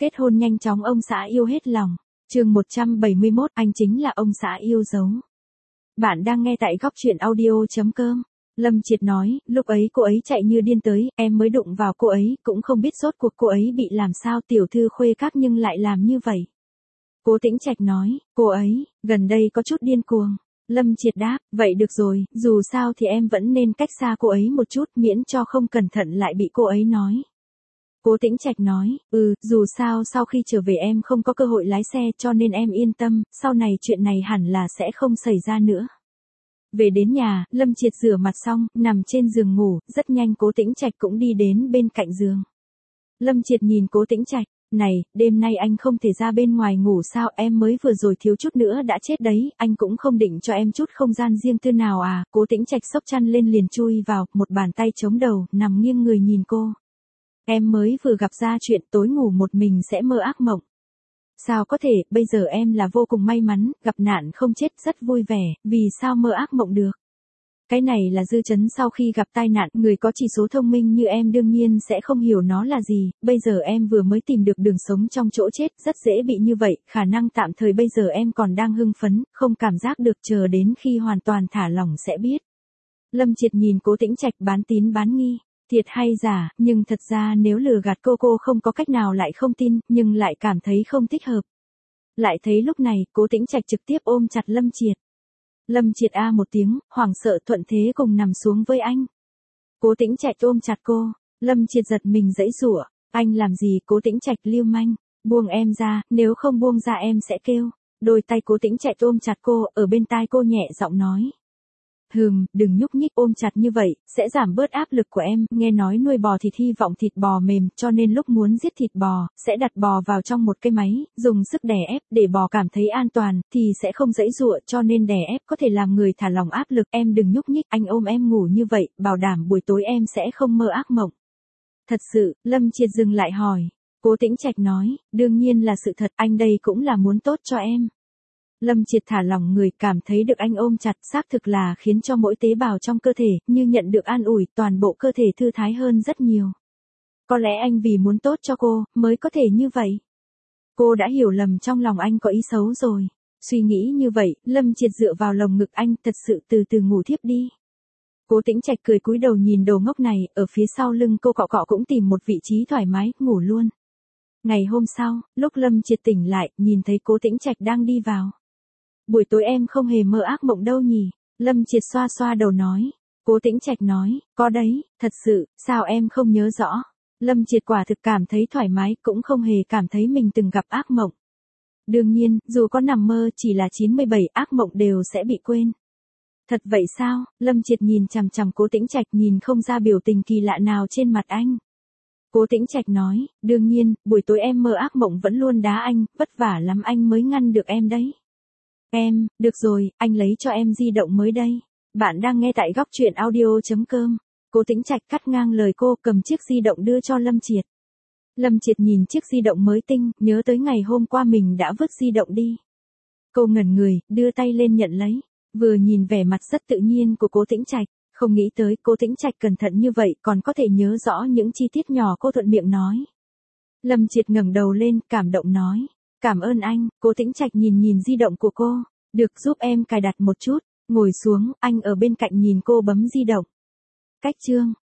Kết hôn nhanh chóng ông xã yêu hết lòng. Chương 171, anh chính là ông xã yêu dấu. Bạn đang nghe tại góc truyện audio.com. Lâm Triệt nói, lúc ấy cô ấy chạy như điên tới, em mới đụng vào cô ấy, cũng không biết rốt cuộc cô ấy bị làm sao, tiểu thư khuê các nhưng lại làm như vậy. Cố Tĩnh Trạch nói, cô ấy, gần đây có chút điên cuồng. Lâm Triệt đáp, vậy được rồi, dù sao thì em vẫn nên cách xa cô ấy một chút, miễn cho không cẩn thận lại bị cô ấy nói. Cố Tĩnh Trạch nói, dù sao sau khi trở về em không có cơ hội lái xe cho nên em yên tâm, sau này chuyện này hẳn là sẽ không xảy ra nữa. Về đến nhà, Lâm Triệt rửa mặt xong, nằm trên giường ngủ, rất nhanh Cố Tĩnh Trạch cũng đi đến bên cạnh giường. Lâm Triệt nhìn Cố Tĩnh Trạch, này, đêm nay anh không thể ra bên ngoài ngủ sao, em mới vừa rồi thiếu chút nữa đã chết đấy, anh cũng không định cho em chút không gian riêng tư nào à. Cố Tĩnh Trạch xốc chăn lên liền chui vào, một bàn tay chống đầu, nằm nghiêng người nhìn cô. Em mới vừa gặp ra chuyện tối ngủ một mình sẽ mơ ác mộng. Sao có thể, bây giờ em là vô cùng may mắn, gặp nạn không chết, rất vui vẻ, vì sao mơ ác mộng được? Cái này là dư chấn sau khi gặp tai nạn, người có chỉ số thông minh như em đương nhiên sẽ không hiểu nó là gì, bây giờ em vừa mới tìm được đường sống trong chỗ chết, rất dễ bị như vậy, khả năng tạm thời bây giờ em còn đang hưng phấn, không cảm giác được, chờ đến khi hoàn toàn thả lỏng sẽ biết. Lâm Triệt nhìn Cố Tĩnh Trạch bán tín bán nghi. Thiệt hay giả, nhưng thật ra nếu lừa gạt cô không có cách nào lại không tin, nhưng lại cảm thấy không thích hợp. Lại thấy lúc này, Cố Tĩnh Trạch trực tiếp ôm chặt Lâm Triệt. Lâm Triệt a một tiếng, hoảng sợ thuận thế cùng nằm xuống với anh. Cố Tĩnh Trạch ôm chặt cô, Lâm Triệt giật mình giãy giụa, anh làm gì? Cố Tĩnh Trạch lưu manh, buông em ra, nếu không buông ra em sẽ kêu. Đôi tay Cố Tĩnh Trạch ôm chặt cô, ở bên tai cô nhẹ giọng nói. Đừng nhúc nhích, ôm chặt như vậy, sẽ giảm bớt áp lực của em, nghe nói nuôi bò thịt hy vọng thịt bò mềm, cho nên lúc muốn giết thịt bò, sẽ đặt bò vào trong một cái máy, dùng sức đè ép, để bò cảm thấy an toàn, thì sẽ không giãy giụa, cho nên đè ép có thể làm người thả lỏng áp lực, em đừng nhúc nhích, anh ôm em ngủ như vậy, bảo đảm buổi tối em sẽ không mơ ác mộng. Thật sự, Lâm Triệt dừng lại hỏi. Cố Tĩnh Trạch nói, đương nhiên là sự thật, anh đây cũng là muốn tốt cho em. Lâm Triệt thả lỏng người, cảm thấy được anh ôm chặt, xác thực là khiến cho mỗi tế bào trong cơ thể, như nhận được an ủi, toàn bộ cơ thể thư thái hơn rất nhiều. Có lẽ anh vì muốn tốt cho cô, mới có thể như vậy. Cô đã hiểu lầm trong lòng anh có ý xấu rồi. Suy nghĩ như vậy, Lâm Triệt dựa vào lồng ngực anh, thật sự từ từ ngủ thiếp đi. Cố Tĩnh Trạch cười cúi đầu nhìn đồ ngốc này, ở phía sau lưng cô cọ cọ cũng tìm một vị trí thoải mái, ngủ luôn. Ngày hôm sau, lúc Lâm Triệt tỉnh lại, nhìn thấy Cố Tĩnh Trạch đang đi vào. Buổi tối em không hề mơ ác mộng đâu nhỉ? Lâm Triệt xoa xoa đầu nói. Cố Tĩnh Trạch nói, có đấy, thật sự, sao em không nhớ rõ? Lâm Triệt quả thực cảm thấy thoải mái, cũng không hề cảm thấy mình từng gặp ác mộng. Đương nhiên, dù có nằm mơ chỉ là 97 ác mộng đều sẽ bị quên. Thật vậy sao? Lâm Triệt nhìn chằm chằm Cố Tĩnh Trạch, nhìn không ra biểu tình kỳ lạ nào trên mặt anh. Cố Tĩnh Trạch nói, đương nhiên, buổi tối em mơ ác mộng vẫn luôn đá anh, vất vả lắm anh mới ngăn được em đấy. Em, được rồi, anh lấy cho em di động mới đây. Bạn đang nghe tại góc truyện audio.com. Cố Tĩnh Trạch cắt ngang lời cô, cầm chiếc di động đưa cho Lâm Triệt. Lâm Triệt nhìn chiếc di động mới tinh, nhớ tới ngày hôm qua mình đã vứt di động đi. Cô ngẩn người, đưa tay lên nhận lấy. Vừa nhìn vẻ mặt rất tự nhiên của Cố Tĩnh Trạch, không nghĩ tới Cố Tĩnh Trạch cẩn thận như vậy, còn có thể nhớ rõ những chi tiết nhỏ cô thuận miệng nói. Lâm Triệt ngẩng đầu lên, cảm động nói. Cảm ơn anh. Cố Tĩnh Trạch nhìn di động của cô. Được, giúp em cài đặt một chút. Ngồi xuống, anh ở bên cạnh nhìn cô bấm di động. Cách chương.